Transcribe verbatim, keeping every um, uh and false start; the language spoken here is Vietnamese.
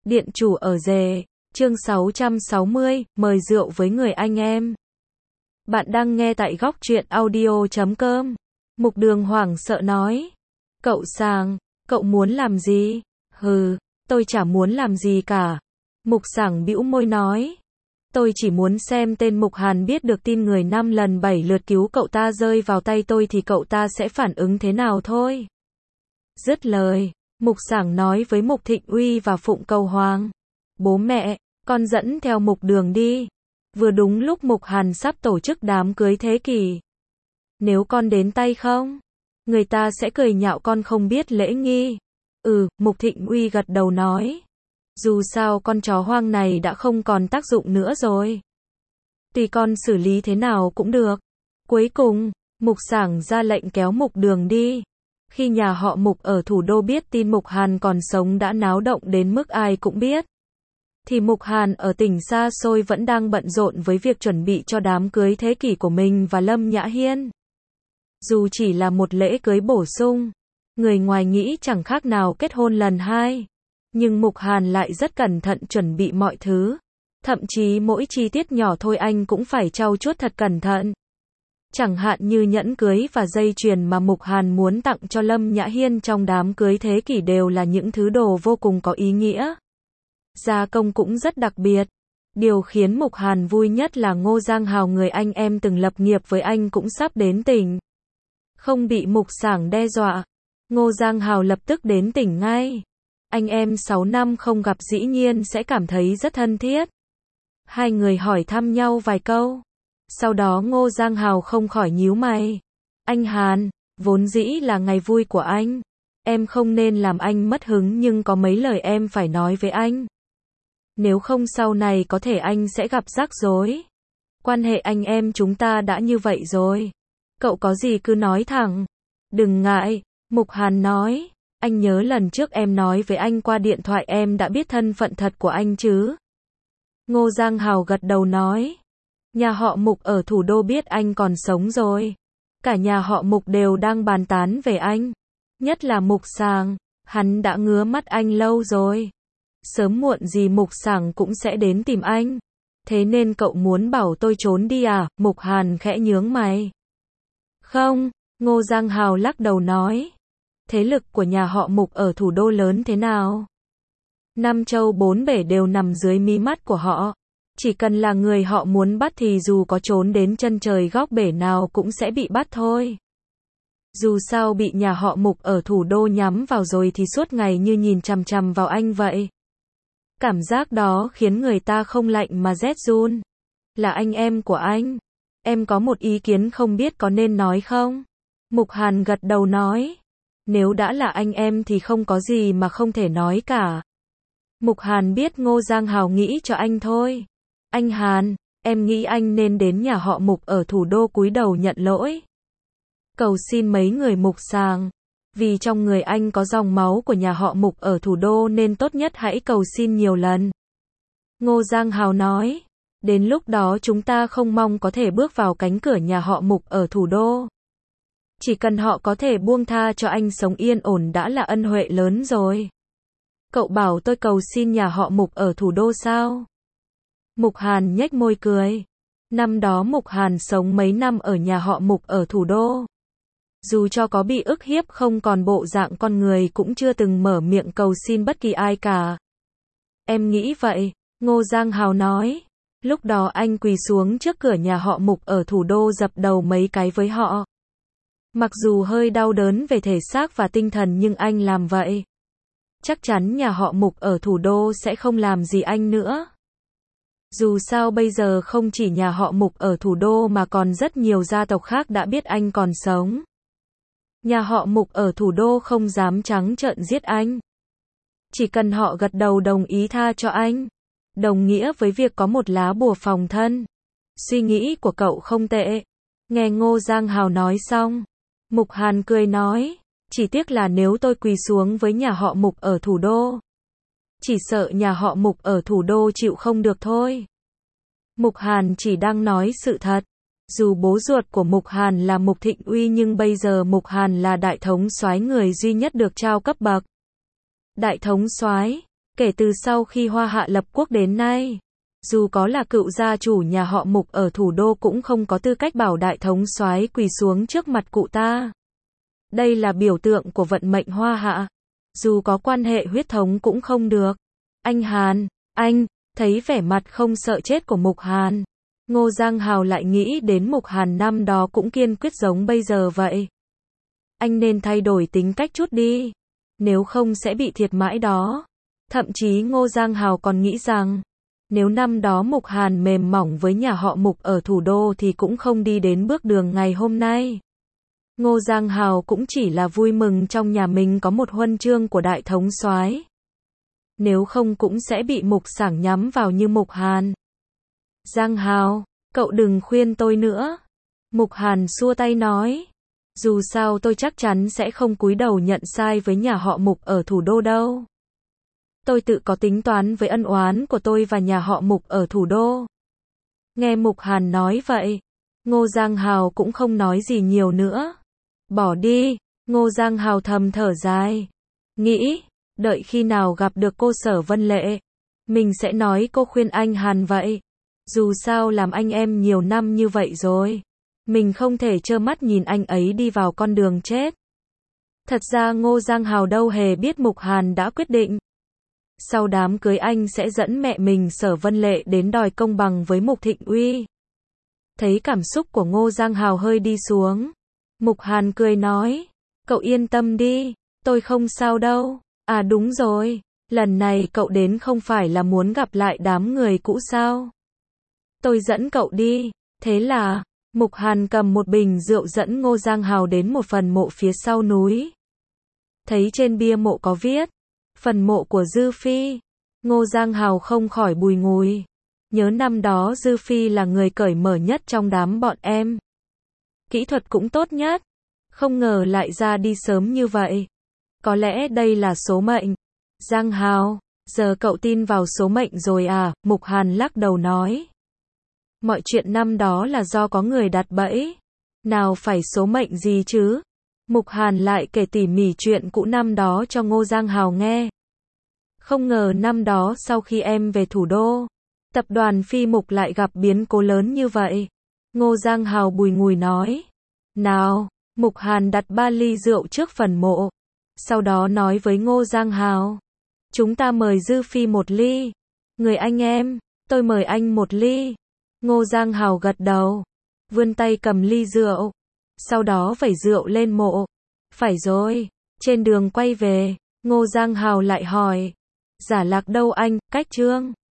Điện chủ ở rể, chương sáu trăm sáu mươi, mời rượu với người anh em. Bạn đang nghe tại góc truyện audio chấm com. Mục Đường hoảng sợ nói. Cậu Sàng, cậu muốn làm gì? Hừ, tôi chả muốn làm gì cả. Mục Sàng bĩu môi nói. Tôi chỉ muốn xem tên Mục Hàn biết được tin người năm lần bảy lượt cứu cậu ta rơi vào tay tôi thì cậu ta sẽ phản ứng thế nào thôi. Dứt lời, Mục Sàng nói với Mục Thịnh Uy và Phụng Cầu Hoàng. Bố mẹ, con dẫn theo Mục Đường đi. Vừa đúng lúc Mục Hàn sắp tổ chức đám cưới thế kỷ. Nếu con đến tay không, người ta sẽ cười nhạo con không biết lễ nghi. Ừ, Mục Thịnh Uy gật đầu nói. Dù sao con chó hoang này đã không còn tác dụng nữa rồi. Tùy con xử lý thế nào cũng được. Cuối cùng, Mục Sàng ra lệnh kéo Mục Đường đi. Khi nhà họ Mục ở thủ đô biết tin Mục Hàn còn sống đã náo động đến mức ai cũng biết. Thì Mục Hàn ở tỉnh xa xôi vẫn đang bận rộn với việc chuẩn bị cho đám cưới thế kỷ của mình và Lâm Nhã Hiên. Dù chỉ là một lễ cưới bổ sung, người ngoài nghĩ chẳng khác nào kết hôn lần hai. Nhưng Mục Hàn lại rất cẩn thận chuẩn bị mọi thứ. Thậm chí mỗi chi tiết nhỏ thôi anh cũng phải trau chuốt thật cẩn thận. Chẳng hạn như nhẫn cưới và dây chuyền mà Mục Hàn muốn tặng cho Lâm Nhã Hiên trong đám cưới thế kỷ đều là những thứ đồ vô cùng có ý nghĩa. Gia công cũng rất đặc biệt. Điều khiến Mục Hàn vui nhất là Ngô Giang Hào, người anh em từng lập nghiệp với anh, cũng sắp đến tỉnh. Không bị Mục Sàng đe dọa, Ngô Giang Hào lập tức đến tỉnh ngay. Anh em sáu năm không gặp dĩ nhiên sẽ cảm thấy rất thân thiết. Hai người hỏi thăm nhau vài câu. Sau đó Ngô Giang Hào không khỏi nhíu mày. Anh Hàn, vốn dĩ là ngày vui của anh. Em không nên làm anh mất hứng, nhưng có mấy lời em phải nói với anh. Nếu không sau này có thể anh sẽ gặp rắc rối. Quan hệ anh em chúng ta đã như vậy rồi. Cậu có gì cứ nói thẳng. Đừng ngại, Mục Hàn nói. Anh nhớ lần trước em nói với anh qua điện thoại em đã biết thân phận thật của anh chứ? Ngô Giang Hào gật đầu nói. Nhà họ Mục ở thủ đô biết anh còn sống rồi. Cả nhà họ Mục đều đang bàn tán về anh. Nhất là Mục Sàng, hắn đã ngứa mắt anh lâu rồi. Sớm muộn gì Mục Sàng cũng sẽ đến tìm anh. Thế nên cậu muốn bảo tôi trốn đi à? Mục Hàn khẽ nhướng mày. Không, Ngô Giang Hào lắc đầu nói. Thế lực của nhà họ Mục ở thủ đô lớn thế nào? Năm châu bốn bể đều nằm dưới mí mắt của họ. Chỉ cần là người họ muốn bắt thì dù có trốn đến chân trời góc bể nào cũng sẽ bị bắt thôi. Dù sao bị nhà họ Mục ở thủ đô nhắm vào rồi thì suốt ngày như nhìn chằm chằm vào anh vậy. Cảm giác đó khiến người ta không lạnh mà rét run. Là anh em của anh. Em có một ý kiến không biết có nên nói không? Mục Hàn gật đầu nói. Nếu đã là anh em thì không có gì mà không thể nói cả. Mục Hàn biết Ngô Giang Hào nghĩ cho anh thôi. Anh Hàn, em nghĩ anh nên đến nhà họ Mục ở thủ đô cúi đầu nhận lỗi. Cầu xin mấy người Mục Sàng. Vì trong người anh có dòng máu của nhà họ Mục ở thủ đô nên tốt nhất hãy cầu xin nhiều lần. Ngô Giang Hào nói. Đến lúc đó chúng ta không mong có thể bước vào cánh cửa nhà họ Mục ở thủ đô. Chỉ cần họ có thể buông tha cho anh sống yên ổn đã là ân huệ lớn rồi. Cậu bảo tôi cầu xin nhà họ Mục ở thủ đô sao? Mục Hàn nhếch môi cười. Năm đó Mục Hàn sống mấy năm ở nhà họ Mục ở thủ đô. Dù cho có bị ức hiếp không còn bộ dạng con người cũng chưa từng mở miệng cầu xin bất kỳ ai cả. Em nghĩ vậy, Ngô Giang Hào nói. Lúc đó anh quỳ xuống trước cửa nhà họ Mục ở thủ đô dập đầu mấy cái với họ. Mặc dù hơi đau đớn về thể xác và tinh thần nhưng anh làm vậy. Chắc chắn nhà họ Mục ở thủ đô sẽ không làm gì anh nữa. Dù sao bây giờ không chỉ nhà họ Mục ở thủ đô mà còn rất nhiều gia tộc khác đã biết anh còn sống. Nhà họ Mục ở thủ đô không dám trắng trợn giết anh. Chỉ cần họ gật đầu đồng ý tha cho anh, đồng nghĩa với việc có một lá bùa phòng thân. Suy nghĩ của cậu không tệ. Nghe Ngô Giang Hào nói xong, Mục Hàn cười nói. Chỉ tiếc là nếu tôi quỳ xuống với nhà họ Mục ở thủ đô, chỉ sợ nhà họ Mục ở thủ đô chịu không được thôi. Mục Hàn chỉ đang nói sự thật. Dù bố ruột của Mục Hàn là Mục Thịnh Uy nhưng bây giờ Mục Hàn là đại thống soái, người duy nhất được trao cấp bậc đại thống soái. Kể từ sau khi Hoa Hạ lập quốc đến nay, dù có là cựu gia chủ nhà họ Mục ở thủ đô cũng không có tư cách bảo đại thống soái quỳ xuống trước mặt cụ ta. Đây là biểu tượng của vận mệnh Hoa Hạ. Dù có quan hệ huyết thống cũng không được. Anh Hàn, anh, thấy vẻ mặt không sợ chết của Mục Hàn. Ngô Giang Hào lại nghĩ đến Mục Hàn năm đó cũng kiên quyết giống bây giờ vậy. Anh nên thay đổi tính cách chút đi. Nếu không sẽ bị thiệt mãi đó. Thậm chí Ngô Giang Hào còn nghĩ rằng, nếu năm đó Mục Hàn mềm mỏng với nhà họ Mục ở thủ đô thì cũng không đi đến bước đường ngày hôm nay. Ngô Giang Hào cũng chỉ là vui mừng trong nhà mình có một huân chương của đại thống soái. Nếu không cũng sẽ bị Mục Sảng nhắm vào như Mục Hàn. Giang Hào, cậu đừng khuyên tôi nữa. Mục Hàn xua tay nói. Dù sao tôi chắc chắn sẽ không cúi đầu nhận sai với nhà họ Mục ở thủ đô đâu. Tôi tự có tính toán với ân oán của tôi và nhà họ Mục ở thủ đô. Nghe Mục Hàn nói vậy, Ngô Giang Hào cũng không nói gì nhiều nữa. Bỏ đi, Ngô Giang Hào thầm thở dài. Nghĩ, đợi khi nào gặp được cô Sở Vân Lệ, mình sẽ nói cô khuyên anh Hàn vậy. Dù sao làm anh em nhiều năm như vậy rồi, mình không thể trơ mắt nhìn anh ấy đi vào con đường chết. Thật ra Ngô Giang Hào đâu hề biết Mục Hàn đã quyết định. Sau đám cưới anh sẽ dẫn mẹ mình Sở Vân Lệ đến đòi công bằng với Mục Thịnh Uy. Thấy cảm xúc của Ngô Giang Hào hơi đi xuống, Mục Hàn cười nói, cậu yên tâm đi, tôi không sao đâu. À đúng rồi, lần này cậu đến không phải là muốn gặp lại đám người cũ sao? Tôi dẫn cậu đi. Thế là, Mục Hàn cầm một bình rượu dẫn Ngô Giang Hào đến một phần mộ phía sau núi. Thấy trên bia mộ có viết, phần mộ của Dư Phi. Ngô Giang Hào không khỏi bùi ngùi. Nhớ năm đó Dư Phi là người cởi mở nhất trong đám bọn em. Kỹ thuật cũng tốt nhất. Không ngờ lại ra đi sớm như vậy. Có lẽ đây là số mệnh. Giang Hào, giờ cậu tin vào số mệnh rồi à? Mục Hàn lắc đầu nói. Mọi chuyện năm đó là do có người đặt bẫy. Nào phải số mệnh gì chứ? Mục Hàn lại kể tỉ mỉ chuyện cũ năm đó cho Ngô Giang Hào nghe. Không ngờ năm đó sau khi em về thủ đô, tập đoàn Phi Mục lại gặp biến cố lớn như vậy. Ngô Giang Hào bùi ngùi nói. Nào, Mục Hàn đặt ba ly rượu trước phần mộ. Sau đó nói với Ngô Giang Hào. Chúng ta mời Dư Phi một ly. Người anh em, tôi mời anh một ly. Ngô Giang Hào gật đầu. Vươn tay cầm ly rượu. Sau đó vẩy rượu lên mộ. Phải rồi, trên đường quay về, Ngô Giang Hào lại hỏi. Giả Lạc đâu anh, cách Trương?